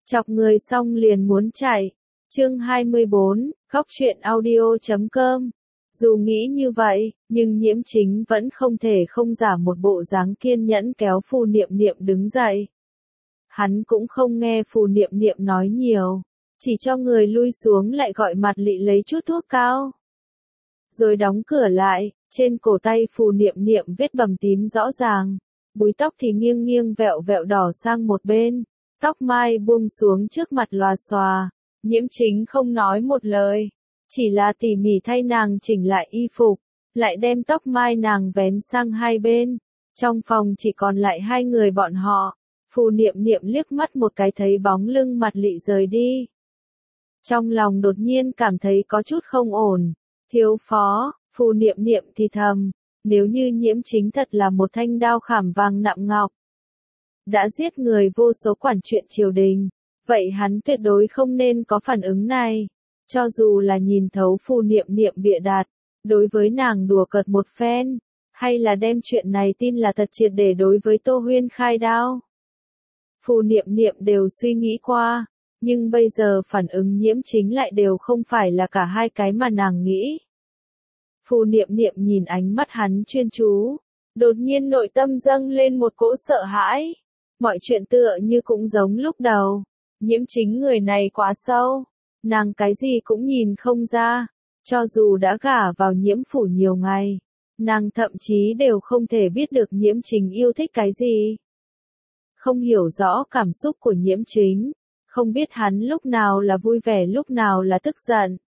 Chọc người xong liền muốn chạy. Chương 24, khóc chuyện audio.com. Dù nghĩ như vậy, nhưng Nhiễm Chính vẫn không thể không giả một bộ dáng kiên nhẫn kéo Phù Niệm Niệm đứng dậy. Hắn cũng không nghe Phù Niệm Niệm nói nhiều, chỉ cho người lui xuống lại gọi Mạt Lị lấy chút thuốc cao. Rồi đóng cửa lại, trên cổ tay Phù Niệm Niệm vết bầm tím rõ ràng, búi tóc thì nghiêng nghiêng vẹo vẹo đỏ sang một bên, tóc mai buông xuống trước mặt lòa xòa. Nhiễm Chính không nói một lời, chỉ là tỉ mỉ thay nàng chỉnh lại y phục, lại đem tóc mai nàng vén sang hai bên. Trong phòng chỉ còn lại hai người bọn họ. Phù Niệm Niệm liếc mắt một cái thấy bóng lưng Mạt Lị rời đi. Trong lòng đột nhiên cảm thấy có chút không ổn. Thiếu phó, Phù Niệm Niệm thì thầm, nếu như Nhiễm Chính thật là một thanh đao khảm vàng nạm ngọc, đã giết người vô số quản chuyện triều đình, vậy hắn tuyệt đối không nên có phản ứng này. Cho dù là nhìn thấu Phù Niệm Niệm bịa đặt, đối với nàng đùa cợt một phen, hay là đem chuyện này tin là thật triệt để đối với Tô Huyên khai đao. Phù Niệm Niệm đều suy nghĩ qua, nhưng bây giờ phản ứng Nhiễm Chính lại đều không phải là cả hai cái mà nàng nghĩ. Phù Niệm Niệm nhìn ánh mắt hắn chuyên chú, đột nhiên nội tâm dâng lên một cỗ sợ hãi. Mọi chuyện tựa như cũng giống lúc đầu. Nhiễm Chính người này quá sâu, nàng cái gì cũng nhìn không ra. Cho dù đã gả vào Nhiễm phủ nhiều ngày, nàng thậm chí đều không thể biết được Nhiễm Chính yêu thích cái gì. Không hiểu rõ cảm xúc của Nhiễm Chính, không biết hắn lúc nào là vui vẻ lúc nào là tức giận.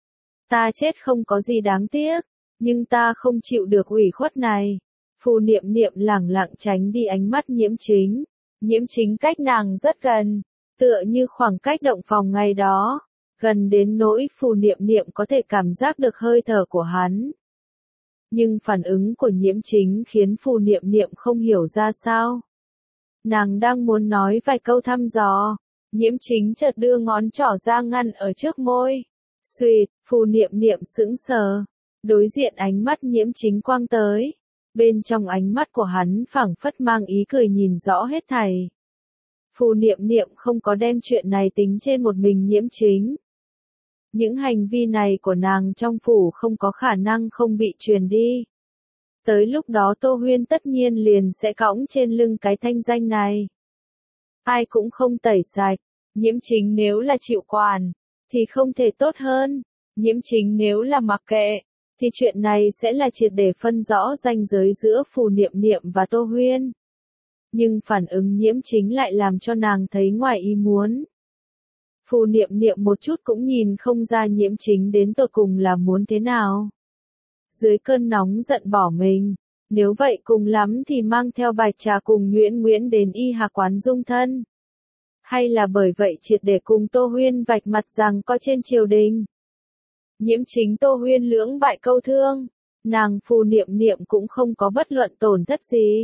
Ta chết không có gì đáng tiếc, nhưng ta không chịu được ủy khuất này. Phù Niệm Niệm lẳng lặng tránh đi ánh mắt Nhiễm Chính. Nhiễm Chính cách nàng rất gần, tựa như khoảng cách động phòng ngày đó, gần đến nỗi Phù Niệm Niệm có thể cảm giác được hơi thở của hắn. Nhưng phản ứng của Nhiễm Chính khiến Phù Niệm Niệm không hiểu ra sao. Nàng đang muốn nói vài câu thăm dò, Nhiễm Chính chợt đưa ngón trỏ ra ngăn ở trước môi. Xuỵt, Phù Niệm Niệm sững sờ, đối diện ánh mắt Nhiễm Chính quang tới. Bên trong ánh mắt của hắn phảng phất mang ý cười nhìn rõ hết thảy. Phù Niệm Niệm không có đem chuyện này tính trên một mình Nhiễm Chính. Những hành vi này của nàng trong phủ không có khả năng không bị truyền đi. Tới lúc đó Tô Huyên tất nhiên liền sẽ cõng trên lưng cái thanh danh này. Ai cũng không tẩy sạch. Nhiễm Chính nếu là chịu quản, thì không thể tốt hơn. Nhiễm Chính nếu là mặc kệ, thì chuyện này sẽ là triệt để phân rõ ranh giới giữa Phù Niệm Niệm và Tô Huyên. Nhưng phản ứng Nhiễm Chính lại làm cho nàng thấy ngoài ý muốn. Phù Niệm Niệm một chút cũng nhìn không ra Nhiễm Chính đến tột cùng là muốn thế nào. Dưới cơn nóng giận bỏ mình, nếu vậy cùng lắm thì mang theo Bạch Trà cùng Nguyễn đến y hà quán dung thân. Hay là bởi vậy triệt để cùng Tô Huyên vạch mặt rằng có trên triều đình. Nhiễm Chính Tô Huyên lưỡng bại câu thương, nàng Phù Niệm Niệm cũng không có bất luận tổn thất gì.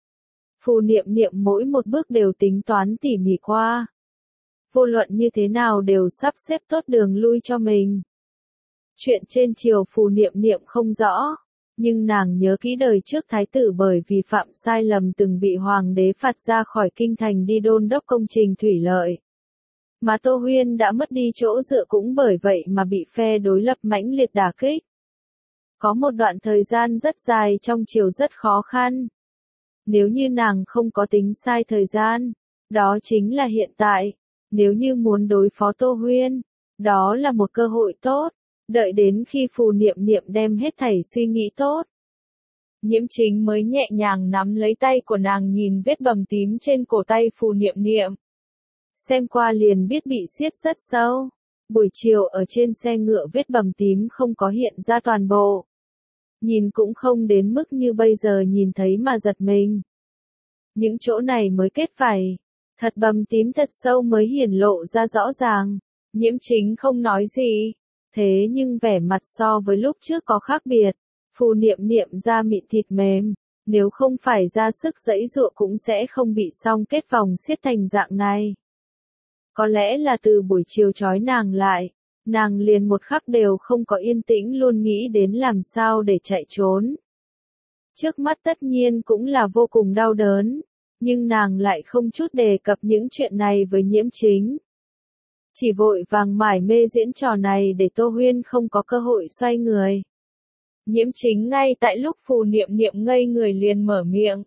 Phù Niệm Niệm mỗi một bước đều tính toán tỉ mỉ qua. Vô luận như thế nào đều sắp xếp tốt đường lui cho mình. Chuyện trên triều Phù Niệm Niệm không rõ, nhưng nàng nhớ kỹ đời trước thái tử bởi vì phạm sai lầm từng bị hoàng đế phạt ra khỏi kinh thành đi đôn đốc công trình thủy lợi. Mà Tô Huyên đã mất đi chỗ dựa cũng bởi vậy mà bị phe đối lập mãnh liệt đả kích. Có một đoạn thời gian rất dài trong triều rất khó khăn. Nếu như nàng không có tính sai thời gian, đó chính là hiện tại. Nếu như muốn đối phó Tô Huyên, đó là một cơ hội tốt. Đợi đến khi Phù Niệm Niệm đem hết thảy suy nghĩ tốt, Nhiễm Chính mới nhẹ nhàng nắm lấy tay của nàng nhìn vết bầm tím trên cổ tay Phù Niệm Niệm. Xem qua liền biết bị xiết rất sâu. Buổi chiều ở trên xe ngựa vết bầm tím không có hiện ra toàn bộ. Nhìn cũng không đến mức như bây giờ nhìn thấy mà giật mình. Những chỗ này mới kết vảy. Thật bầm tím thật sâu mới hiển lộ ra rõ ràng. Nhiễm Chính không nói gì. Thế nhưng vẻ mặt so với lúc trước có khác biệt. Phù Niệm Niệm da mịn thịt mềm. Nếu không phải ra sức giãy giụa cũng sẽ không bị song kết vòng xiết thành dạng này. Có lẽ là từ buổi chiều trói nàng lại, nàng liền một khắc đều không có yên tĩnh luôn nghĩ đến làm sao để chạy trốn. Trước mắt tất nhiên cũng là vô cùng đau đớn, Nhưng nàng lại không chút đề cập những chuyện này với Nhiễm Chính. Chỉ vội vàng mải mê diễn trò này để Tô Huyên không có cơ hội xoay người. Nhiễm Chính ngay tại lúc Phù Niệm Niệm ngây người liền mở miệng.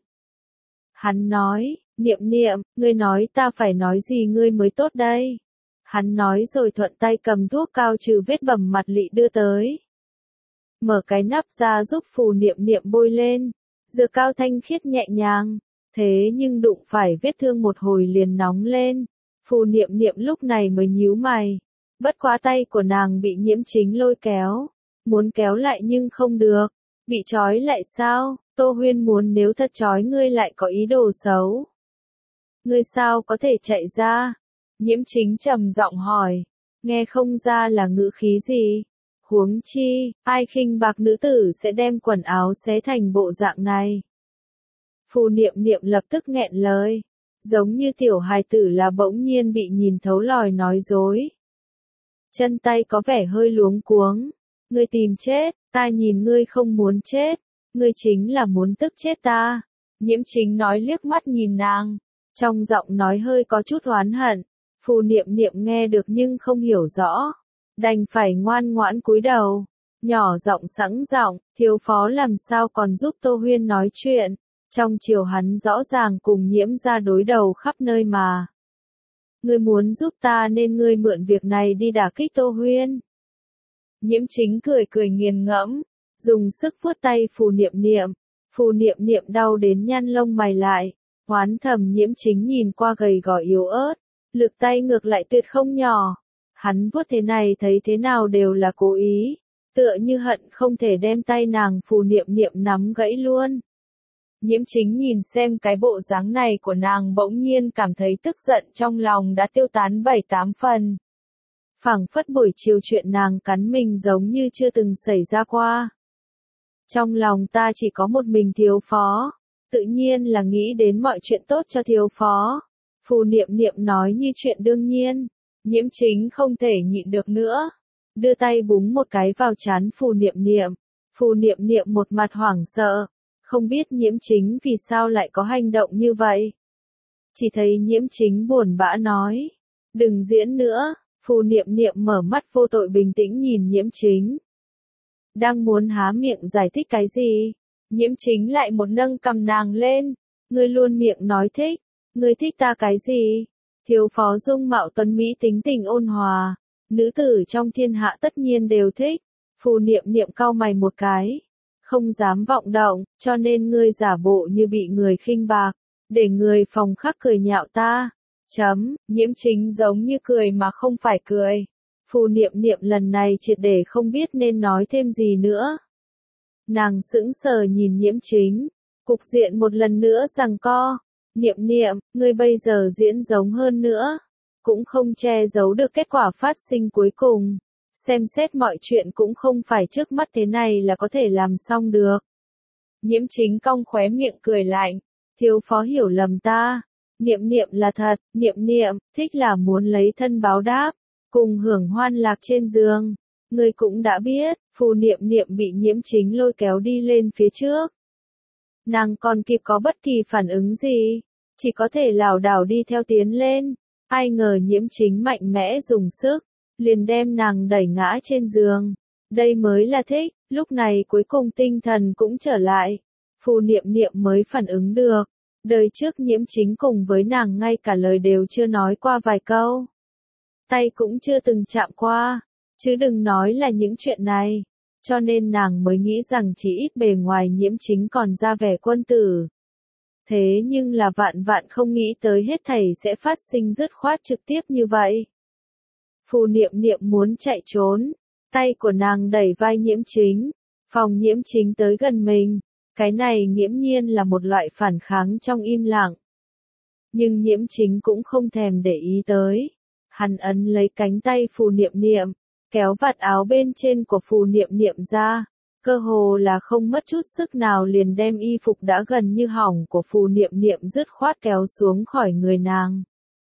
Hắn nói, Niệm Niệm, ngươi nói ta phải nói gì ngươi mới tốt đây. Hắn nói rồi thuận tay cầm thuốc cao trừ vết bầm mặt lị đưa tới. Mở cái nắp ra giúp Phù Niệm Niệm bôi lên. Dược cao thanh khiết nhẹ nhàng. Thế nhưng đụng phải vết thương một hồi liền nóng lên. Phù Niệm Niệm lúc này mới nhíu mày. Bất quá tay của nàng bị Nhiễm Chính lôi kéo. Muốn kéo lại nhưng không được. Bị trói lại sao? Tô Huyên muốn nếu thật trói ngươi lại có ý đồ xấu. Ngươi sao có thể chạy ra? Nhiễm Chính trầm giọng hỏi. Nghe không ra là ngữ khí gì. Huống chi, ai khinh bạc nữ tử sẽ đem quần áo xé thành bộ dạng này. Phù Niệm Niệm lập tức nghẹn lời. Giống như tiểu hài tử là bỗng nhiên bị nhìn thấu lòi nói dối. Chân tay có vẻ hơi luống cuống. Ngươi tìm chết, ta nhìn ngươi không muốn chết. Ngươi chính là muốn tức chết ta. Nhiễm Chính nói liếc mắt nhìn nàng. Trong giọng nói hơi có chút oán hận. Phù Niệm Niệm nghe được nhưng không hiểu rõ. Đành phải ngoan ngoãn cúi đầu. Nhỏ giọng sẵn giọng, thiếu phó làm sao còn giúp Tô Huyên nói chuyện. Trong chiều hắn rõ ràng cùng Nhiễm ra đối đầu khắp nơi mà. Ngươi muốn giúp ta nên ngươi mượn việc này đi đả kích Tô Huyên. Nhiễm Chính cười cười nghiền ngẫm, dùng sức vuốt tay Phù Niệm Niệm. Phù Niệm Niệm đau đến nhăn lông mày lại. Oán thầm Nhiễm Chính nhìn qua gầy gò yếu ớt. Lực tay ngược lại tuyệt không nhỏ. Hắn vuốt thế này thấy thế nào đều là cố ý. Tựa như hận không thể đem tay nàng Phù Niệm Niệm nắm gãy luôn. Nhiễm Chính nhìn xem cái bộ dáng này của nàng bỗng nhiên cảm thấy tức giận trong lòng đã tiêu tán 7-8 phần. Phảng phất buổi chiều chuyện nàng cắn mình giống như chưa từng xảy ra qua. Trong lòng ta chỉ có một mình thiếu phó. Tự nhiên là nghĩ đến mọi chuyện tốt cho thiếu phó. Phù Niệm Niệm nói như chuyện đương nhiên. Nhiễm Chính không thể nhịn được nữa. Đưa tay búng một cái vào trán Phù Niệm Niệm. Phù Niệm Niệm một mặt hoảng sợ. Không biết Nhiễm Chính vì sao lại có hành động như vậy. Chỉ thấy Nhiễm Chính buồn bã nói. Đừng diễn nữa. Phù Niệm Niệm mở mắt vô tội bình tĩnh nhìn Nhiễm Chính. Đang muốn há miệng giải thích cái gì. Nhiễm Chính lại một nâng cầm nàng lên. Ngươi luôn miệng nói thích. Ngươi thích ta cái gì? Thiếu phó dung mạo tuấn mỹ tính tình ôn hòa. Nữ tử trong thiên hạ tất nhiên đều thích. Phù Niệm Niệm cau mày một cái. Không dám vọng động, cho nên ngươi giả bộ như bị người khinh bạc. Để người phòng khắc cười nhạo ta. Nhiễm Chính giống như cười mà không phải cười. Phù Niệm Niệm lần này triệt để không biết nên nói thêm gì nữa. Nàng sững sờ nhìn Nhiễm Chính. Cục diện một lần nữa giằng co. Niệm Niệm, ngươi bây giờ diễn giống hơn nữa. Cũng không che giấu được kết quả phát sinh cuối cùng. Xem xét mọi chuyện cũng không phải trước mắt thế này là có thể làm xong được. Nhiễm Chính cong khóe miệng cười lạnh. Thiếu phó hiểu lầm ta. Niệm Niệm là thật, Niệm Niệm, thích là muốn lấy thân báo đáp. Cùng hưởng hoan lạc trên giường. Ngươi cũng đã biết, Phù Niệm Niệm bị Nhiễm Chính lôi kéo đi lên phía trước. Nàng còn kịp có bất kỳ phản ứng gì. Chỉ có thể lảo đảo đi theo tiến lên. Ai ngờ Nhiễm Chính mạnh mẽ dùng sức. Liền đem nàng đẩy ngã trên giường. Đây mới là thích. Lúc này cuối cùng tinh thần cũng trở lại. Phù Niệm Niệm mới phản ứng được. Đời trước Nhiễm Chính cùng với nàng ngay cả lời đều chưa nói qua vài câu. Tay cũng chưa từng chạm qua. Chứ đừng nói là những chuyện này. Cho nên nàng mới nghĩ rằng chỉ ít bề ngoài Nhiễm Chính còn ra vẻ quân tử. Thế nhưng là vạn vạn không nghĩ tới hết thảy sẽ phát sinh dứt khoát trực tiếp như vậy. Phù Niệm Niệm muốn chạy trốn. Tay của nàng đẩy vai Nhiễm Chính. Phòng Nhiễm Chính tới gần mình. Cái này nghiễm nhiên là một loại phản kháng trong im lặng. Nhưng Nhiễm Chính cũng không thèm để ý tới. Hắn ấn lấy cánh tay Phù Niệm Niệm. Kéo vạt áo bên trên của Phù Niệm Niệm ra. Cơ hồ là không mất chút sức nào liền đem y phục đã gần như hỏng của Phù Niệm Niệm dứt khoát kéo xuống khỏi người nàng.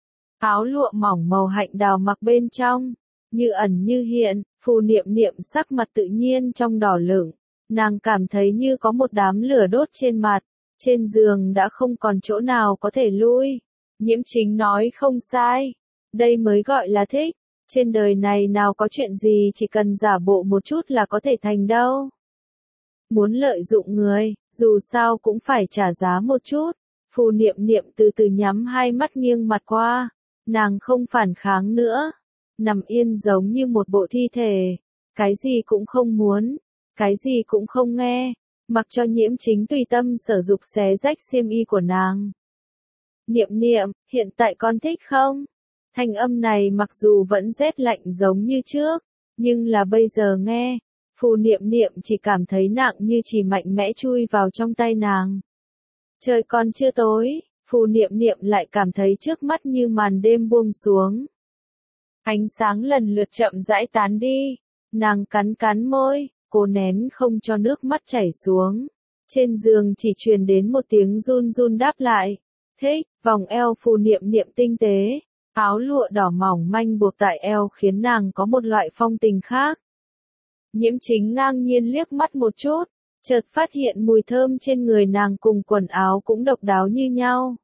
Áo lụa mỏng màu hạnh đào mặc bên trong. Như ẩn như hiện, Phù Niệm Niệm sắc mặt tự nhiên trong đỏ lửng. Nàng cảm thấy như có một đám lửa đốt trên mặt. Trên giường đã không còn chỗ nào có thể lui. Nhiễm Chính nói không sai. Đây mới gọi là thích. Trên đời này nào có chuyện gì chỉ cần giả bộ một chút là có thể thành đâu. Muốn lợi dụng người, dù sao cũng phải trả giá một chút. Phù Niệm Niệm từ từ nhắm hai mắt nghiêng mặt qua. Nàng không phản kháng nữa. Nằm yên giống như một bộ thi thể. Cái gì cũng không muốn. Cái gì cũng không nghe. Mặc cho Nhiễm Chính tùy tâm sở dục xé rách xiêm y của nàng. Niệm Niệm, hiện tại con thích không? Thanh âm này mặc dù vẫn rét lạnh giống như trước, nhưng là bây giờ nghe, Phù Niệm Niệm chỉ cảm thấy nặng như chỉ mạnh mẽ chui vào trong tay nàng. Trời còn chưa tối, Phù Niệm Niệm lại cảm thấy trước mắt như màn đêm buông xuống. Ánh sáng lần lượt chậm rãi tán đi, nàng cắn cắn môi, cố nén không cho nước mắt chảy xuống. Trên giường chỉ truyền đến một tiếng run run đáp lại. Thích, vòng eo Phù Niệm Niệm tinh tế. Áo lụa đỏ mỏng manh buộc tại eo khiến nàng có một loại phong tình khác. Nhiễm Chính ngang nhiên liếc mắt một chút, chợt phát hiện mùi thơm trên người nàng cùng quần áo cũng độc đáo như nhau.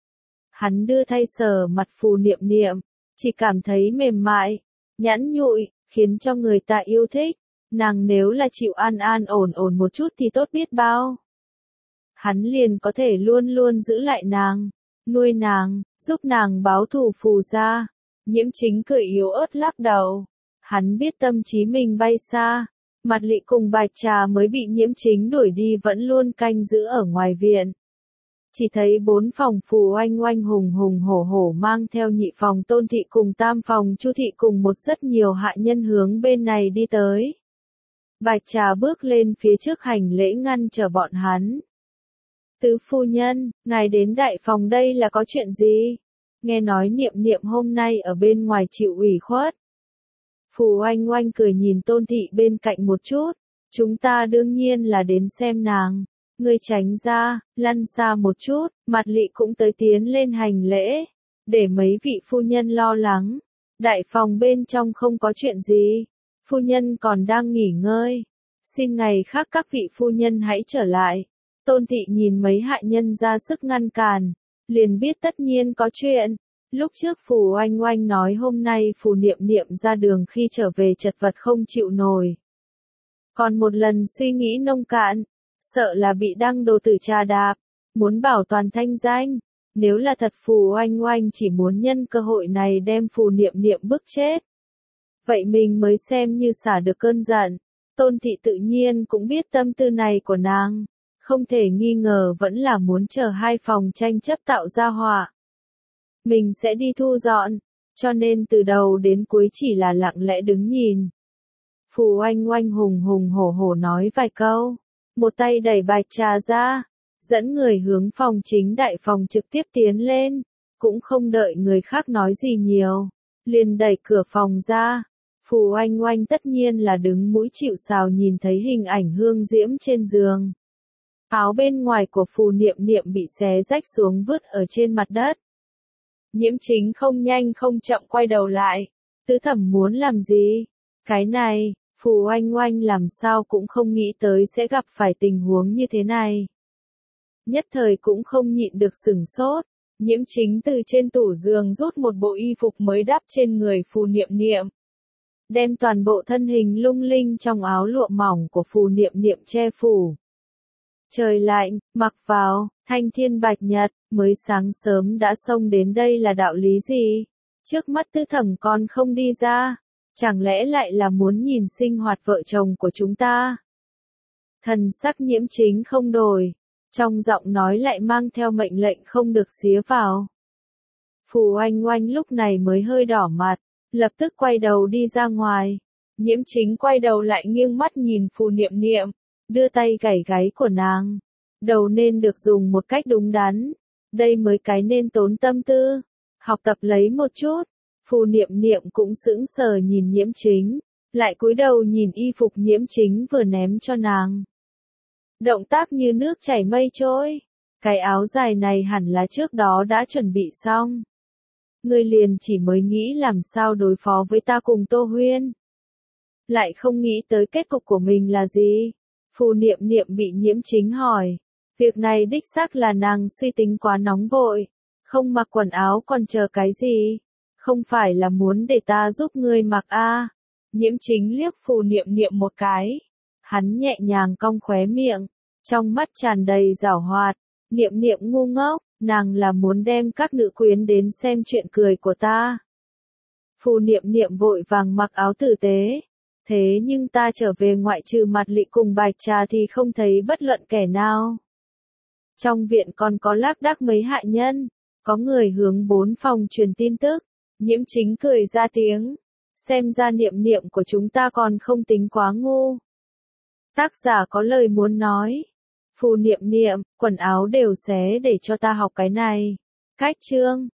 Hắn đưa tay sờ mặt Phù Niệm Niệm, chỉ cảm thấy mềm mại, nhẵn nhụi, khiến cho người ta yêu thích. Nàng nếu là chịu an an ổn ổn một chút thì tốt biết bao. Hắn liền có thể luôn luôn giữ lại nàng, nuôi nàng, giúp nàng báo thù Phù gia. Nhiễm Chính cười yếu ớt lắc đầu. Hắn biết tâm trí mình bay xa. Mặt Lị cùng Bạch Trà mới bị Nhiễm Chính đuổi đi vẫn luôn canh giữ ở ngoài viện. Chỉ thấy 4 phòng Phù Oanh Oanh hùng hùng hổ hổ mang theo nhị phòng Tôn Thị cùng tam phòng Chu Thị cùng một rất nhiều hạ nhân hướng bên này đi tới. Bạch Trà bước lên phía trước hành lễ ngăn trở bọn hắn. Tứ phu nhân, ngài đến đại phòng đây là có chuyện gì? Nghe nói Niệm Niệm hôm nay ở bên ngoài chịu ủy khuất. Phù Oanh Oanh cười nhìn Tôn Thị bên cạnh một chút. Chúng ta đương nhiên là đến xem nàng. Ngươi tránh ra, lăn xa một chút. Mặt Lị cũng tới tiến lên hành lễ. Để mấy vị phu nhân lo lắng. Đại phòng bên trong không có chuyện gì. Phu nhân còn đang nghỉ ngơi. Xin ngày khác các vị phu nhân hãy trở lại. Tôn Thị nhìn mấy hạ nhân ra sức ngăn cản, liền biết tất nhiên có chuyện. Lúc trước Phù Oanh Oanh nói hôm nay Phù Niệm Niệm ra đường khi trở về chật vật không chịu nổi. Còn một lần suy nghĩ nông cạn, sợ là bị đăng đồ tử trà đạp, muốn bảo toàn thanh danh. Nếu là thật Phù Oanh Oanh chỉ muốn nhân cơ hội này đem Phù Niệm Niệm bức chết. Vậy mình mới xem như xả được cơn giận. Tôn Thị tự nhiên cũng biết tâm tư này của nàng. Không thể nghi ngờ vẫn là muốn chờ hai phòng tranh chấp tạo ra họa. Mình sẽ đi thu dọn, cho nên từ đầu đến cuối chỉ là lặng lẽ đứng nhìn. Phù Oanh Oanh hùng hùng hổ hổ nói vài câu, một tay đẩy Bạch Trà ra, dẫn người hướng phòng chính đại phòng trực tiếp tiến lên, cũng không đợi người khác nói gì nhiều, liền đẩy cửa phòng ra. Phù Oanh Oanh tất nhiên là đứng mũi chịu sào nhìn thấy hình ảnh hương diễm trên giường. Áo bên ngoài của Phù Niệm Niệm bị xé rách xuống vứt ở trên mặt đất. Nhiễm Chính không nhanh không chậm quay đầu lại. Tứ thẩm muốn làm gì? Cái này, Phù Oanh Oanh làm sao cũng không nghĩ tới sẽ gặp phải tình huống như thế này. Nhất thời cũng không nhịn được sửng sốt. Nhiễm Chính từ trên tủ giường rút một bộ y phục mới đắp trên người Phù Niệm Niệm. Đem toàn bộ thân hình lung linh trong áo lụa mỏng của Phù Niệm Niệm che phủ. Trời lạnh, mặc vào, thanh thiên bạch nhật, mới sáng sớm đã xông đến đây là đạo lý gì? Trước mắt Tứ thẩm con không đi ra, chẳng lẽ lại là muốn nhìn sinh hoạt vợ chồng của chúng ta? Thần sắc Nhiễm Chính không đổi, trong giọng nói lại mang theo mệnh lệnh không được xía vào. Phù Oanh Oanh lúc này mới hơi đỏ mặt, lập tức quay đầu đi ra ngoài. Nhiễm Chính quay đầu lại nghiêng mắt nhìn Phù Niệm Niệm, đưa tay gảy gáy của nàng. Đầu nên được dùng một cách đúng đắn. Đây mới cái nên tốn tâm tư. Học tập lấy một chút. Phù Niệm Niệm cũng sững sờ nhìn Nhiễm Chính. Lại cúi đầu nhìn y phục Nhiễm Chính vừa ném cho nàng. Động tác như nước chảy mây trôi. Cái áo dài này hẳn là trước đó đã chuẩn bị xong. Ngươi liền chỉ mới nghĩ làm sao đối phó với ta cùng Tô Huyên. Lại không nghĩ tới kết cục của mình là gì. Phù Niệm Niệm bị Nhiễm Chính hỏi. Việc này đích xác là nàng suy tính quá nóng vội. Không mặc quần áo còn chờ cái gì? Không phải là muốn để ta giúp ngươi mặc a? Nhiễm Chính liếc Phù Niệm Niệm một cái. Hắn nhẹ nhàng cong khóe miệng, trong mắt tràn đầy giảo hoạt. Niệm Niệm ngu ngốc, nàng là muốn đem các nữ quyến đến xem chuyện cười của ta. Phù Niệm Niệm vội vàng mặc áo tử tế. Thế nhưng ta trở về ngoại trừ Mặt Lị cùng Bạch Trà thì không thấy bất luận kẻ nào. Trong viện còn có lác đác mấy hạ nhân, có người hướng 4 phòng truyền tin tức. Nhiễm Chính cười ra tiếng. Xem ra Niệm Niệm của chúng ta còn không tính quá ngu. Tác giả có lời muốn nói. Phù Niệm Niệm, quần áo đều xé để cho ta học cái này. Cách chương.